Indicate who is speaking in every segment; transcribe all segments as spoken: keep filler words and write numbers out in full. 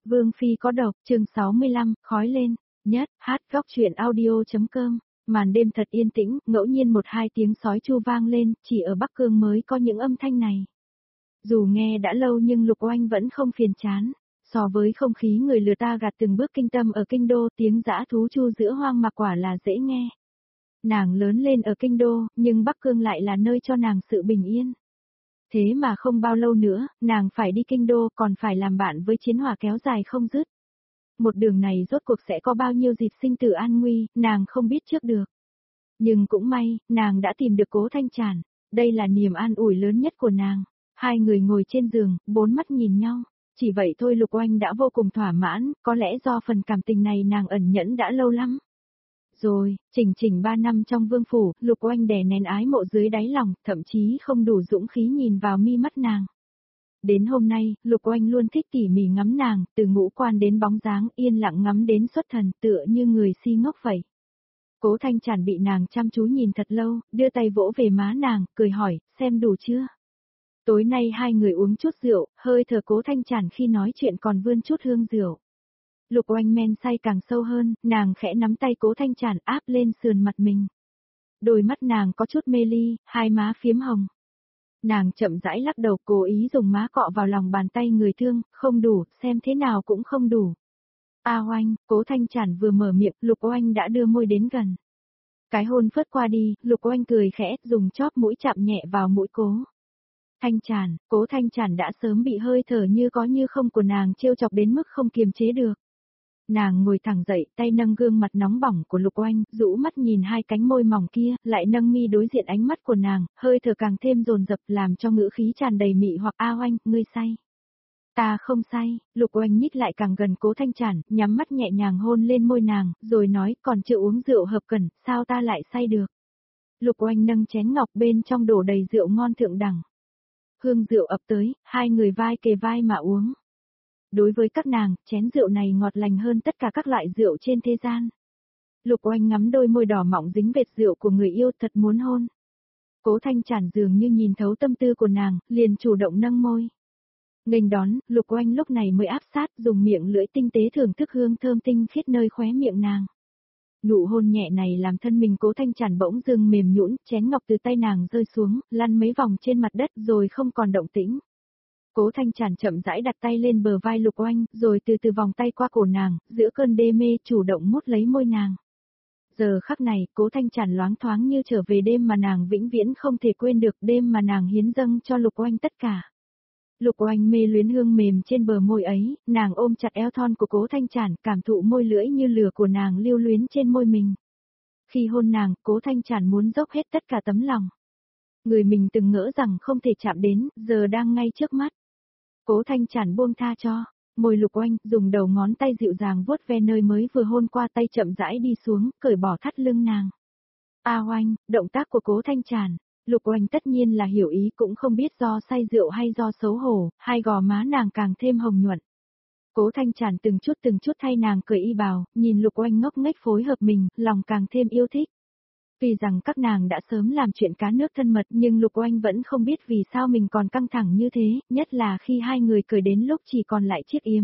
Speaker 1: Vương Phi có độc, chương sáu mươi lăm, khói lên, nhất, hát góc chuyện audio.com. Màn đêm thật yên tĩnh, ngẫu nhiên một hai tiếng sói chu vang lên, chỉ ở Bắc Cương mới có những âm thanh này. Dù nghe đã lâu nhưng Lục Oanh vẫn không phiền chán. So với không khí người lừa ta gạt từng bước kinh tâm ở kinh đô, tiếng dã thú chu giữa hoang mạc quả là dễ nghe. Nàng lớn lên ở kinh đô, nhưng Bắc Cương lại là nơi cho nàng sự bình yên. Thế mà không bao lâu nữa, nàng phải đi kinh đô còn phải làm bạn với chiến hỏa kéo dài không dứt. Một đường này rốt cuộc sẽ có bao nhiêu dịp sinh tử an nguy, nàng không biết trước được. Nhưng cũng may, nàng đã tìm được Cố Thanh Trản, đây là niềm an ủi lớn nhất của nàng. Hai người ngồi trên giường, bốn mắt nhìn nhau, chỉ vậy thôi Lục Oanh đã vô cùng thỏa mãn, có lẽ do phần cảm tình này nàng ẩn nhẫn đã lâu lắm. Rồi, chỉnh chỉnh ba năm trong vương phủ, Lục Oanh đè nén ái mộ dưới đáy lòng, thậm chí không đủ dũng khí nhìn vào mi mắt nàng. Đến hôm nay, Lục Oanh luôn thích tỉ mỉ ngắm nàng, từ ngũ quan đến bóng dáng, yên lặng ngắm đến xuất thần, tựa như người si ngốc vậy. Cố Thanh Trản bị nàng chăm chú nhìn thật lâu, đưa tay vỗ về má nàng, cười hỏi, xem đủ chưa? Tối nay hai người uống chút rượu, hơi thở Cố Thanh Trản khi nói chuyện còn vươn chút hương rượu. Lục Oanh men say càng sâu hơn, nàng khẽ nắm tay Cố Thanh Trản áp lên sườn mặt mình. Đôi mắt nàng có chút mê ly, hai má phiếm hồng. Nàng chậm rãi lắc đầu, cố ý dùng má cọ vào lòng bàn tay người thương, không đủ, xem thế nào cũng không đủ. A Oanh, Cố Thanh Trản vừa mở miệng, Lục Oanh đã đưa môi đến gần. Cái hôn phớt qua đi, Lục Oanh cười khẽ, dùng chóp mũi chạm nhẹ vào mũi Cố Thanh Trản. Cố Thanh Trản đã sớm bị hơi thở như có như không của nàng trêu chọc đến mức không kiềm chế được. Nàng ngồi thẳng dậy, tay nâng gương mặt nóng bỏng của Lục Oanh, rũ mắt nhìn hai cánh môi mỏng kia, lại nâng mi đối diện ánh mắt của nàng, hơi thở càng thêm dồn dập làm cho ngữ khí tràn đầy mị hoặc. A Oanh, ngươi say. Ta không say. Lục Oanh nhích lại càng gần Cố Thanh Trản, nhắm mắt nhẹ nhàng hôn lên môi nàng, rồi nói, còn chưa uống rượu hợp cẩn, sao ta lại say được. Lục Oanh nâng chén ngọc bên trong đổ đầy rượu ngon thượng đẳng. Hương rượu ập tới, hai người vai kề vai mà uống. Đối với các nàng, chén rượu này ngọt lành hơn tất cả các loại rượu trên thế gian. Lục Oanh ngắm đôi môi đỏ mọng dính vệt rượu của người yêu thật muốn hôn. Cố Thanh Trản dường như nhìn thấu tâm tư của nàng, liền chủ động nâng môi. Nghênh đón, Lục Oanh lúc này mới áp sát, dùng miệng lưỡi tinh tế thưởng thức hương thơm tinh khiết nơi khóe miệng nàng. Nụ hôn nhẹ này làm thân mình Cố Thanh Trản bỗng dưng mềm nhũn, chén ngọc từ tay nàng rơi xuống, lăn mấy vòng trên mặt đất rồi không còn động tĩnh. Cố Thanh Trản chậm rãi đặt tay lên bờ vai Lục Oanh, rồi từ từ vòng tay qua cổ nàng, giữa cơn đê mê chủ động mút lấy môi nàng. Giờ khắc này, Cố Thanh Trản loáng thoáng như trở về đêm mà nàng vĩnh viễn không thể quên được, đêm mà nàng hiến dâng cho Lục Oanh tất cả. Lục Oanh mê luyến hương mềm trên bờ môi ấy, nàng ôm chặt eo thon của Cố Thanh Trản, cảm thụ môi lưỡi như lửa của nàng lưu luyến trên môi mình. Khi hôn nàng, Cố Thanh Trản muốn dốc hết tất cả tấm lòng. Người mình từng ngỡ rằng không thể chạm đến, giờ đang ngay trước mắt. Cố Thanh Trản buông tha cho, môi Lục Oanh, dùng đầu ngón tay dịu dàng vuốt ve nơi mới vừa hôn qua, tay chậm rãi đi xuống, cởi bỏ thắt lưng nàng. A Oanh, động tác của Cố Thanh Trản, Lục Oanh tất nhiên là hiểu ý, cũng không biết do say rượu hay do xấu hổ, hai gò má nàng càng thêm hồng nhuận. Cố Thanh Trản từng chút từng chút thay nàng cởi y bào, nhìn Lục Oanh ngốc nghếch phối hợp mình, lòng càng thêm yêu thích. Vì rằng các nàng đã sớm làm chuyện cá nước thân mật, nhưng Lục Oanh vẫn không biết vì sao mình còn căng thẳng như thế, nhất là khi hai người cười đến lúc chỉ còn lại chiếc yếm.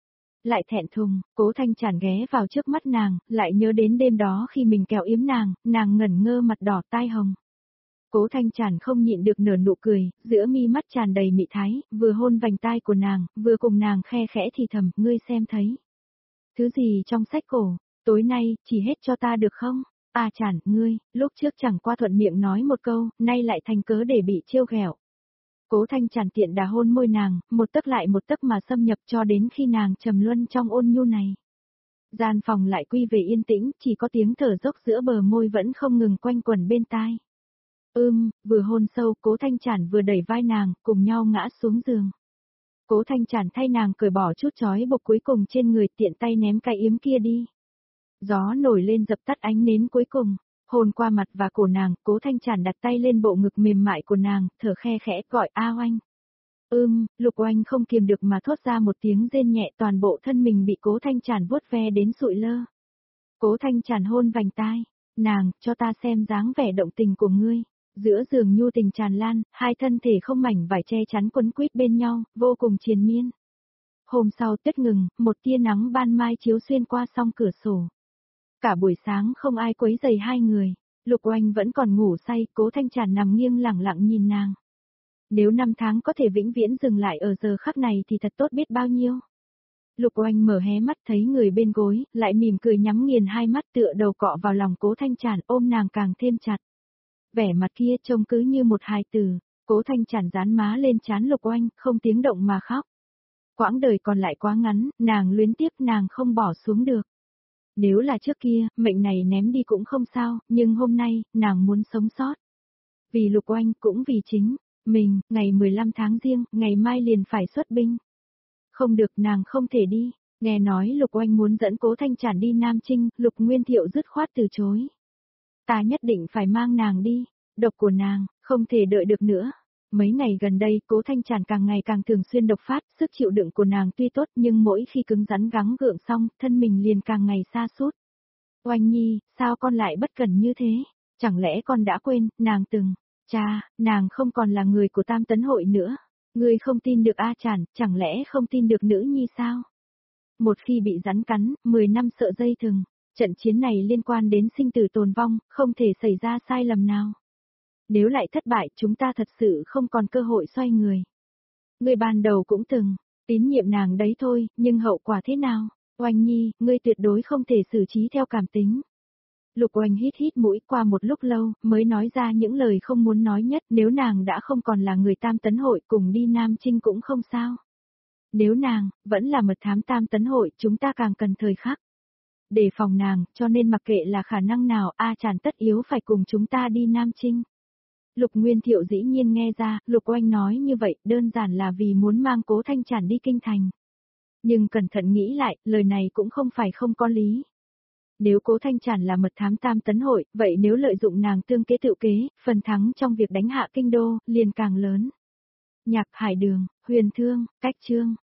Speaker 1: Lại thẹn thùng, Cố Thanh Trản ghé vào trước mắt nàng, lại nhớ đến đêm đó khi mình kéo yếm nàng, nàng ngẩn ngơ mặt đỏ tai hồng. Cố Thanh Trản không nhịn được nở nụ cười, giữa mi mắt tràn đầy mị thái, vừa hôn vành tai của nàng, vừa cùng nàng khe khẽ thì thầm, ngươi xem thấy. Thứ gì trong sách cổ, tối nay, chỉ hết cho ta được không? À Trản, ngươi, lúc trước chẳng qua thuận miệng nói một câu, nay lại thành cớ để bị trêu ghẹo. Cố Thanh Trản tiện đà hôn môi nàng, một tấc lại một tấc mà xâm nhập cho đến khi nàng trầm luân trong ôn nhu này. Gian phòng lại quy về yên tĩnh, chỉ có tiếng thở dốc giữa bờ môi vẫn không ngừng quanh quẩn bên tai. Ưm, vừa hôn sâu, Cố Thanh Trản vừa đẩy vai nàng, cùng nhau ngã xuống giường. Cố Thanh Trản thay nàng cởi bỏ chút trói buộc cuối cùng trên người, tiện tay ném cái yếm kia đi. Gió nổi lên dập tắt ánh nến cuối cùng, hôn qua mặt và cổ nàng, Cố Thanh Trản đặt tay lên bộ ngực mềm mại của nàng, thở khe khẽ gọi A Oanh. Ưm, Lục Oanh không kiềm được mà thốt ra một tiếng rên nhẹ, toàn bộ thân mình bị Cố Thanh Trản vuốt ve đến sụi lơ. Cố Thanh Trản hôn vành tai, nàng, cho ta xem dáng vẻ động tình của ngươi. Giữa giường nhu tình tràn lan, hai thân thể không mảnh vải che chắn quấn quýt bên nhau, vô cùng triền miên. Hôm sau tuyết ngừng, một tia nắng ban mai chiếu xuyên qua song cửa sổ. Cả buổi sáng không ai quấy rầy hai người, Lục Oanh vẫn còn ngủ say, Cố Thanh Tràn nằm nghiêng lẳng lặng nhìn nàng. Nếu năm tháng có thể vĩnh viễn dừng lại ở giờ khắc này thì thật tốt biết bao nhiêu. Lục Oanh mở hé mắt thấy người bên gối, lại mỉm cười nhắm nghiền hai mắt tựa đầu cọ vào lòng Cố Thanh Tràn ôm nàng càng thêm chặt. Vẻ mặt kia trông cứ như một hài tử, Cố Thanh Tràn dán má lên trán Lục Oanh, không tiếng động mà khóc. Quãng đời còn lại quá ngắn, nàng luyến tiếc nàng không bỏ xuống được. Nếu là trước kia, mệnh này ném đi cũng không sao, nhưng hôm nay, nàng muốn sống sót. Vì Lục Oanh cũng vì chính mình, ngày mười lăm tháng Giêng, ngày mai liền phải xuất binh. Không được, nàng không thể đi. Nghe nói Lục Oanh muốn dẫn Cố Thanh Tràn đi Nam Chinh, Lục Nguyên Thiệu dứt khoát từ chối. Ta nhất định phải mang nàng đi, độc của nàng, không thể đợi được nữa. Mấy ngày gần đây, Cố Thanh Tràn càng ngày càng thường xuyên độc phát, sức chịu đựng của nàng tuy tốt nhưng mỗi khi cứng rắn gắng gượng xong, thân mình liền càng ngày sa sút. Oanh Nhi, sao con lại bất cẩn như thế? Chẳng lẽ con đã quên, nàng từng, cha, nàng không còn là người của Tam Tấn Hội nữa. Ngươi không tin được A Tràn, chẳng lẽ không tin được nữ nhi sao? Một khi bị rắn cắn, mười năm sợ dây thừng, trận chiến này liên quan đến sinh tử tồn vong, không thể xảy ra sai lầm nào. Nếu lại thất bại, chúng ta thật sự không còn cơ hội xoay người. Ngươi ban đầu cũng từng tín nhiệm nàng đấy thôi, nhưng hậu quả thế nào? Oanh Nhi, ngươi tuyệt đối không thể xử trí theo cảm tính. Lục Oanh hít hít mũi, qua một lúc lâu, mới nói ra những lời không muốn nói nhất. Nếu nàng đã không còn là người Tam Tấn Hội, cùng đi Nam Chinh cũng không sao. Nếu nàng, vẫn là mật thám Tam Tấn Hội, chúng ta càng cần thời khắc đề phòng nàng, cho nên mặc kệ là khả năng nào, A Tràn tất yếu phải cùng chúng ta đi Nam Chinh. Lục Nguyên Thiệu dĩ nhiên nghe ra, Lục Oanh nói như vậy, đơn giản là vì muốn mang Cố Thanh Tràn đi kinh thành. Nhưng cẩn thận nghĩ lại, lời này cũng không phải không có lý. Nếu Cố Thanh Tràn là mật thám Tam Tấn Hội, vậy nếu lợi dụng nàng tương kế tự kế, phần thắng trong việc đánh hạ kinh đô, liền càng lớn. Nhạc Hải Đường, Huyền Thương, Cách Chương.